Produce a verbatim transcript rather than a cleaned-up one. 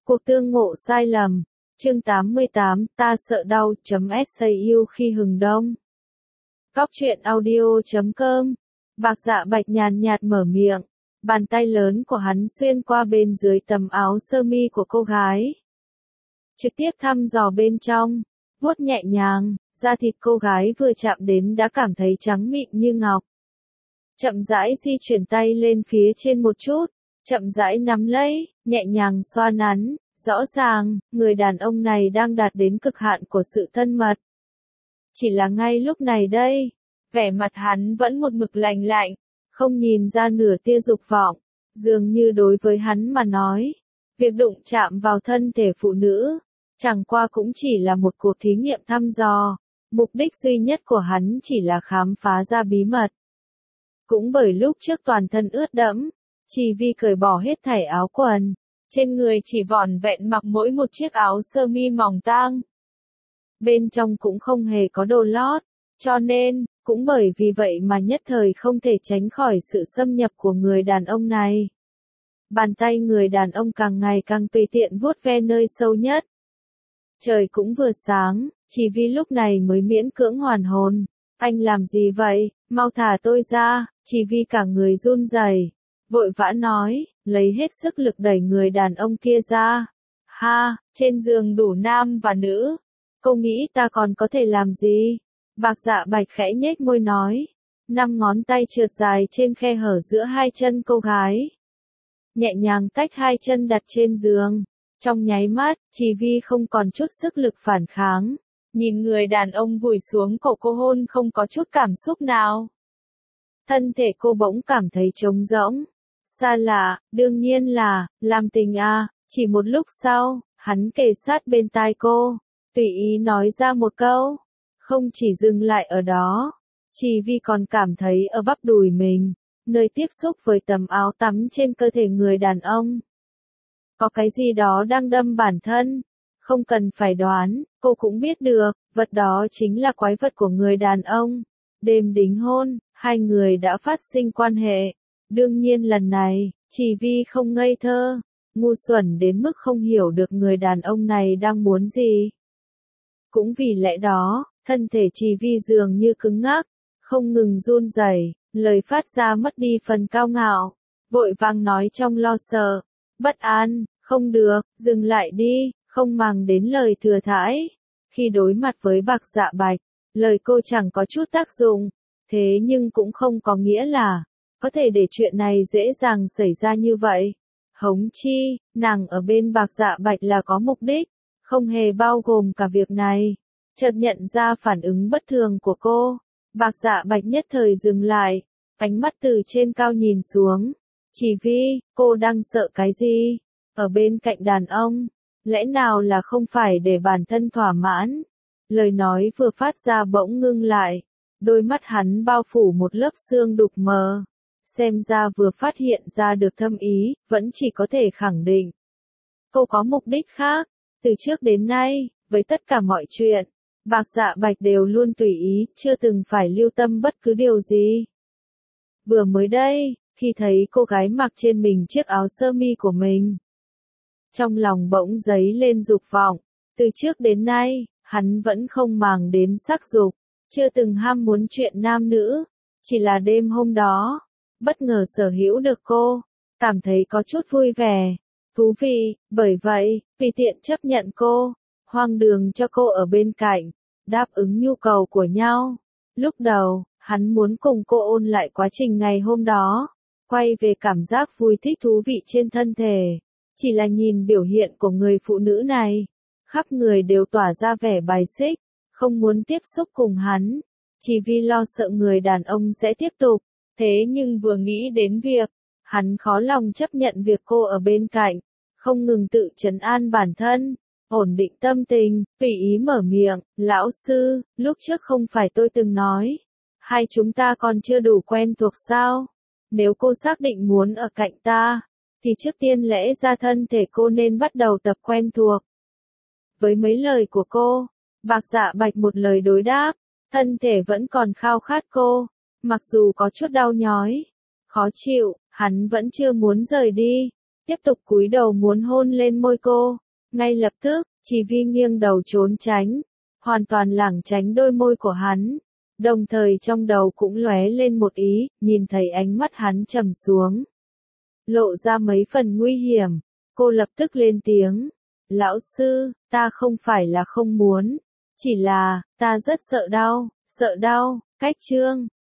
Cuộc tương ngộ sai lầm. Chương tám mươi tám, ta sợ đau .sau khi hừng đông. Góc truyện audio chấm com. Bạc Dạ Bạch nhàn nhạt mở miệng, bàn tay lớn của hắn xuyên qua bên dưới tầm áo sơ mi của cô gái, trực tiếp thăm dò bên trong, vuốt nhẹ nhàng, da thịt cô gái vừa chạm đến đã cảm thấy trắng mịn như ngọc. Chậm rãi di chuyển tay lên phía trên một chút, chậm rãi nắm lấy, nhẹ nhàng xoa nắn, rõ ràng, người đàn ông này đang đạt đến cực hạn của sự thân mật. Chỉ là ngay lúc này đây, vẻ mặt hắn vẫn một mực lạnh lạnh, không nhìn ra nửa tia dục vọng, dường như đối với hắn mà nói, việc đụng chạm vào thân thể phụ nữ, chẳng qua cũng chỉ là một cuộc thí nghiệm thăm dò, mục đích duy nhất của hắn chỉ là khám phá ra bí mật. Cũng bởi lúc trước toàn thân ướt đẫm, chỉ vì cởi bỏ hết thảy áo quần, trên người chỉ vỏn vẹn mặc mỗi một chiếc áo sơ mi mỏng tang. Bên trong cũng không hề có đồ lót, cho nên, cũng bởi vì vậy mà nhất thời không thể tránh khỏi sự xâm nhập của người đàn ông này. Bàn tay người đàn ông càng ngày càng tùy tiện vuốt ve nơi sâu nhất. Trời cũng vừa sáng, chỉ vì lúc này mới miễn cưỡng hoàn hồn. Anh làm gì vậy, mau thả tôi ra, chỉ vì cả người run rẩy, vội vã nói, lấy hết sức lực đẩy người đàn ông kia ra. Ha, trên giường đủ nam và nữ, cô nghĩ ta còn có thể làm gì? Bạc Dạ Bạch khẽ nhếch môi nói, năm ngón tay trượt dài trên khe hở giữa hai chân cô gái, nhẹ nhàng tách hai chân đặt trên giường. Trong nháy mắt, chỉ vì không còn chút sức lực phản kháng, nhìn người đàn ông vùi xuống cổ cô hôn không có chút cảm xúc nào. Thân thể cô bỗng cảm thấy trống rỗng, xa lạ, đương nhiên là, làm tình à. Chỉ một lúc sau, hắn kề sát bên tai cô, tùy ý nói ra một câu, không chỉ dừng lại ở đó, chỉ vì còn cảm thấy ở bắp đùi mình, nơi tiếp xúc với tấm áo tắm trên cơ thể người đàn ông, có cái gì đó đang đâm bản thân. Không cần phải đoán, cô cũng biết được, vật đó chính là quái vật của người đàn ông. Đêm đính hôn, hai người đã phát sinh quan hệ. Đương nhiên lần này, chỉ vì không ngây thơ, ngu xuẩn đến mức không hiểu được người đàn ông này đang muốn gì. Cũng vì lẽ đó, thân thể chỉ vì dường như cứng ngắc, không ngừng run rẩy, lời phát ra mất đi phần cao ngạo, vội vàng nói trong lo sợ, bất an, không được, dừng lại đi. Không màng đến lời thừa thãi. Khi đối mặt với Bạc Dạ Bạch, lời cô chẳng có chút tác dụng, thế nhưng cũng không có nghĩa là có thể để chuyện này dễ dàng xảy ra như vậy. Hống chi, nàng ở bên Bạc Dạ Bạch là có mục đích, không hề bao gồm cả việc này. Chợt nhận ra phản ứng bất thường của cô, Bạc Dạ Bạch nhất thời dừng lại, ánh mắt từ trên cao nhìn xuống. Chỉ vì, cô đang sợ cái gì? Ở bên cạnh đàn ông, lẽ nào là không phải để bản thân thỏa mãn? Lời nói vừa phát ra bỗng ngưng lại, đôi mắt hắn bao phủ một lớp sương đục mờ, xem ra vừa phát hiện ra được thâm ý, vẫn chỉ có thể khẳng định. Cô có mục đích khác, từ trước đến nay, với tất cả mọi chuyện, Bạc Dạ Bạch đều luôn tùy ý, chưa từng phải lưu tâm bất cứ điều gì. Vừa mới đây, khi thấy cô gái mặc trên mình chiếc áo sơ mi của mình, trong lòng bỗng dấy lên dục vọng. Từ trước đến nay, hắn vẫn không màng đến sắc dục, chưa từng ham muốn chuyện nam nữ. Chỉ là đêm hôm đó, bất ngờ sở hữu được cô, cảm thấy có chút vui vẻ, thú vị, bởi vậy, vì tiện chấp nhận cô, hoang đường cho cô ở bên cạnh, đáp ứng nhu cầu của nhau. Lúc đầu, hắn muốn cùng cô ôn lại quá trình ngày hôm đó, quay về cảm giác vui thích thú vị trên thân thể. Chỉ là nhìn biểu hiện của người phụ nữ này, khắp người đều tỏa ra vẻ bài xích, không muốn tiếp xúc cùng hắn, chỉ vì lo sợ người đàn ông sẽ tiếp tục. Thế nhưng vừa nghĩ đến việc, hắn khó lòng chấp nhận việc cô ở bên cạnh, không ngừng tự trấn an bản thân, ổn định tâm tình, tùy ý mở miệng, lão sư, lúc trước không phải tôi từng nói, hai chúng ta còn chưa đủ quen thuộc sao? Nếu cô xác định muốn ở cạnh ta, thì trước tiên lẽ ra thân thể cô nên bắt đầu tập quen thuộc. Với mấy lời của cô, Bạc Dạ Bạch một lời đối đáp, thân thể vẫn còn khao khát cô, mặc dù có chút đau nhói, khó chịu, hắn vẫn chưa muốn rời đi. tiếp tục cúi đầu muốn hôn lên môi cô. Ngay lập tức, Chỉ Vi nghiêng đầu trốn tránh, hoàn toàn lảng tránh đôi môi của hắn. Đồng thời trong đầu cũng lóe lên một ý, nhìn thấy ánh mắt hắn trầm xuống, lộ ra mấy phần nguy hiểm. Cô lập tức lên tiếng, lão sư, ta không phải là không muốn, chỉ là, ta rất sợ đau, sợ đau. Cách chương